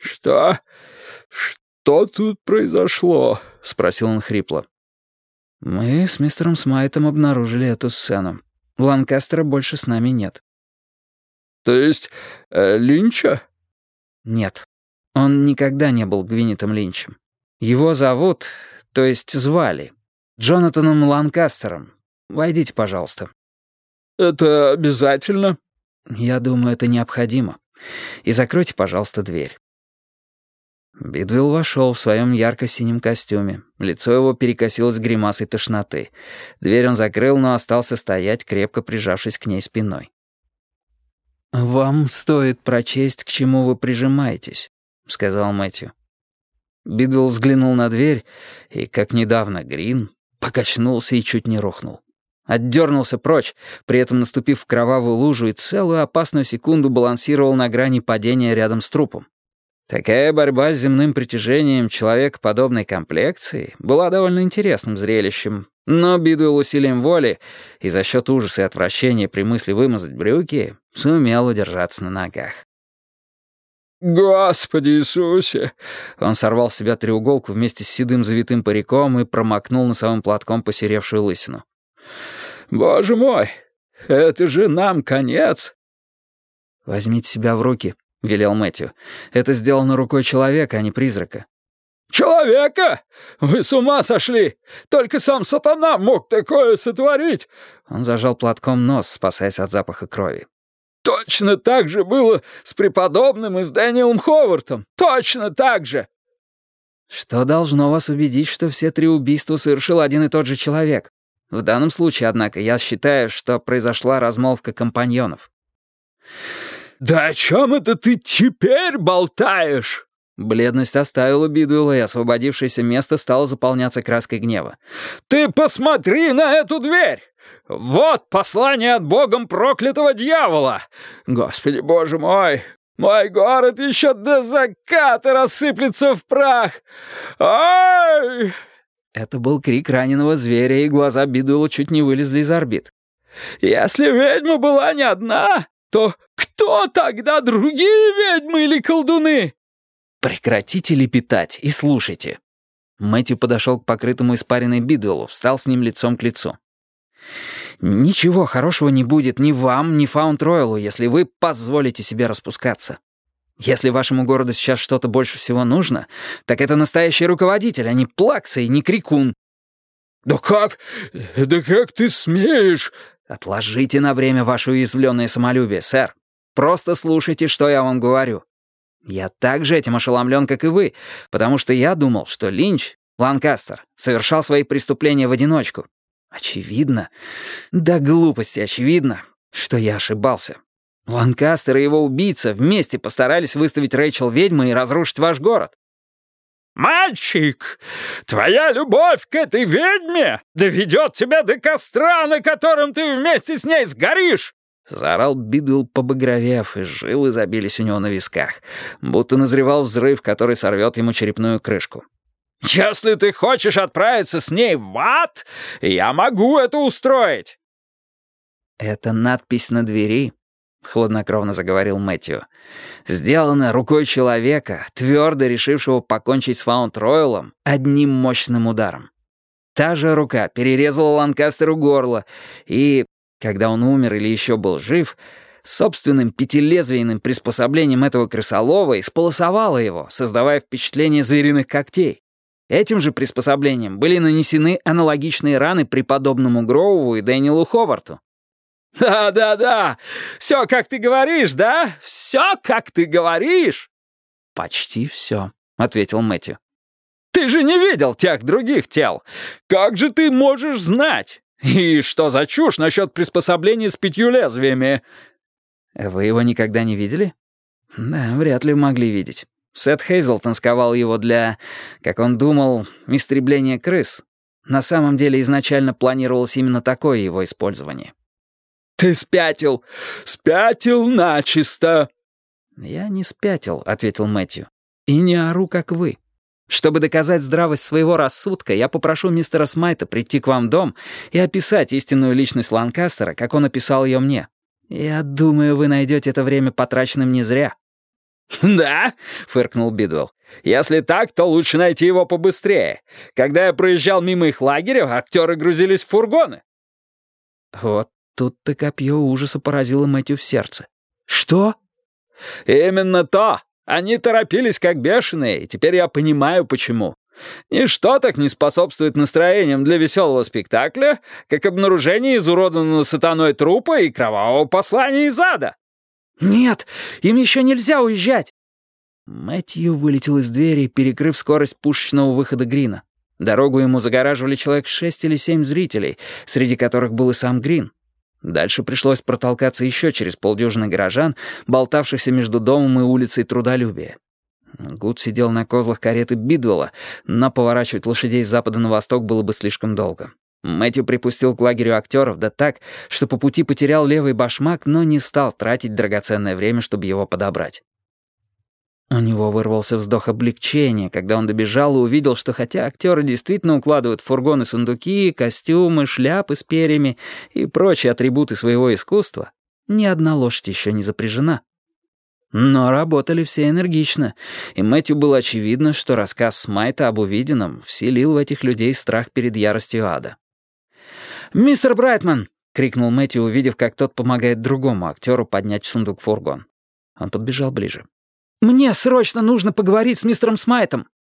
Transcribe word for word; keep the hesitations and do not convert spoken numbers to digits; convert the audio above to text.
«Что? Что тут произошло?» — спросил он хрипло. «Мы с мистером Смайтом обнаружили эту сцену. Ланкастера больше с нами нет». «То есть э, Линча?» «Нет. Он никогда не был Гвинетом Линчем. Его зовут, то есть звали, Джонатаном Ланкастером. Войдите, пожалуйста». «Это обязательно?» «Я думаю, это необходимо. И закройте, пожалуйста, дверь». Бидвелл вошел в своем ярко-синем костюме. Лицо его перекосилось гримасой тошноты. Дверь он закрыл, но остался стоять, крепко прижавшись к ней спиной. «Вам стоит прочесть, к чему вы прижимаетесь», — сказал Мэтью. Бидвелл взглянул на дверь и, как недавно Грин, покачнулся и чуть не рухнул. Отдернулся прочь, при этом наступив в кровавую лужу и целую опасную секунду балансировал на грани падения рядом с трупом. Такая борьба с земным притяжением человека подобной комплекции была довольно интересным зрелищем, но Бидуэлл усилием воли и за счет ужаса и отвращения при мысли вымазать брюки сумел удержаться на ногах. «Господи Иисусе!» Он сорвал с себя треуголку вместе с седым завитым париком и промокнул носовым платком посеревшую лысину. «Боже мой! Это же нам конец!» «Возьмите себя в руки», — велел Мэтью. «Это сделано рукой человека, а не призрака». «Человека? Вы с ума сошли! Только сам сатана мог такое сотворить!» Он зажал платком нос, спасаясь от запаха крови. «Точно так же было с преподобным и с Дэниелом Ховартом! Точно так же!» «Что должно вас убедить, что все три убийства совершил один и тот же человек? В данном случае, однако, я считаю, что произошла размолвка компаньонов». «Да о чем это ты теперь болтаешь?» Бледность оставила Бидуэлла, и освободившееся место стало заполняться краской гнева. «Ты посмотри на эту дверь! Вот послание от богом проклятого дьявола! Господи, боже мой! Мой город еще до заката рассыплется в прах! Ай!» Это был крик раненого зверя, и глаза Бидуэлла чуть не вылезли из орбит. «Если ведьма была не одна, то кто тогда другие ведьмы или колдуны?» «Прекратите лепетать и слушайте». Мэтью подошел к покрытому испаренной Бидуэллу, встал с ним лицом к лицу. «Ничего хорошего не будет ни вам, ни Фаунд-Ройлу, если вы позволите себе распускаться. Если вашему городу сейчас что-то больше всего нужно, так это настоящий руководитель, а не плакса и не крикун». «Да как? Да как ты смеешь?» «Отложите на время ваше уязвленное самолюбие, сэр. Просто слушайте, что я вам говорю. Я так же этим ошеломлен, как и вы, потому что я думал, что Линч, Ланкастер, совершал свои преступления в одиночку. Очевидно, да глупости очевидно, что я ошибался. Ланкастер и его убийца вместе постарались выставить Рэйчел ведьмой и разрушить ваш город». «Мальчик, твоя любовь к этой ведьме доведет тебя до костра, на котором ты вместе с ней сгоришь!» Заорал Бидуэлл, побагровев, и жилы забились у него на висках, будто назревал взрыв, который сорвет ему черепную крышку. «Если ты хочешь отправиться с ней в ад, я могу это устроить!» «Это надпись на двери», — хладнокровно заговорил Мэтью, «сделана рукой человека, твердо решившего покончить с Фаунд-Ройлом одним мощным ударом. Та же рука перерезала Ланкастеру горло и, когда он умер или еще был жив, собственным пятилезвийным приспособлением этого крысолова исполосовала его, создавая впечатление звериных когтей. Этим же приспособлением были нанесены аналогичные раны преподобному Гроуву и Дэниелу Ховарту». «Да-да-да, все, как ты говоришь, да? Все, как ты говоришь?» «Почти все», — ответил Мэтью. «Ты же не видел тех других тел. Как же ты можешь знать? И что за чушь насчет приспособления с пятью лезвиями?» «Вы его никогда не видели?» «Да, вряд ли могли видеть. Сет Хейзлтон сковал его для, как он думал, истребления крыс. На самом деле изначально планировалось именно такое его использование». «Ты спятил! Спятил начисто!» «Я не спятил», — ответил Мэтью. «И не ору, как вы. Чтобы доказать здравость своего рассудка, я попрошу мистера Смайта прийти к вам в дом и описать истинную личность Ланкастера, как он описал ее мне. Я думаю, вы найдете это время потраченным не зря». «Да?» — фыркнул Бидуэлл. «Если так, то лучше найти его побыстрее. Когда я проезжал мимо их лагеря, актеры грузились в фургоны». Вот тут-то копье ужаса поразило Мэтью в сердце. «Что?» «Именно то! Они торопились как бешеные, и теперь я понимаю, почему. Ничто так не способствует настроениям для веселого спектакля, как обнаружение изуродованного сатаной трупа и кровавого послания из ада». «Нет, им еще нельзя уезжать!» Мэтью вылетел из двери, перекрыв скорость пушечного выхода Грина. Дорогу ему загораживали человек шесть или семь зрителей, среди которых был и сам Грин. Дальше пришлось протолкаться еще через полдюжины горожан, болтавшихся между домом и улицей Трудолюбия. Гуд сидел на козлах кареты Бидуэлла, но поворачивать лошадей с запада на восток было бы слишком долго. Мэтью припустил к лагерю актеров, да так, что по пути потерял левый башмак, но не стал тратить драгоценное время, чтобы его подобрать. У него вырвался вздох облегчения, когда он добежал и увидел, что хотя актеры действительно укладывают в фургоны сундуки, костюмы, шляпы с перьями и прочие атрибуты своего искусства, ни одна лошадь еще не запряжена. Но работали все энергично, и Мэтью было очевидно, что рассказ Смайта об увиденном вселил в этих людей страх перед яростью ада. «Мистер Брайтман!» — крикнул Мэтью, увидев, как тот помогает другому актеру поднять сундук в фургон. Он подбежал ближе. «Мне срочно нужно поговорить с мистером Смайтом!»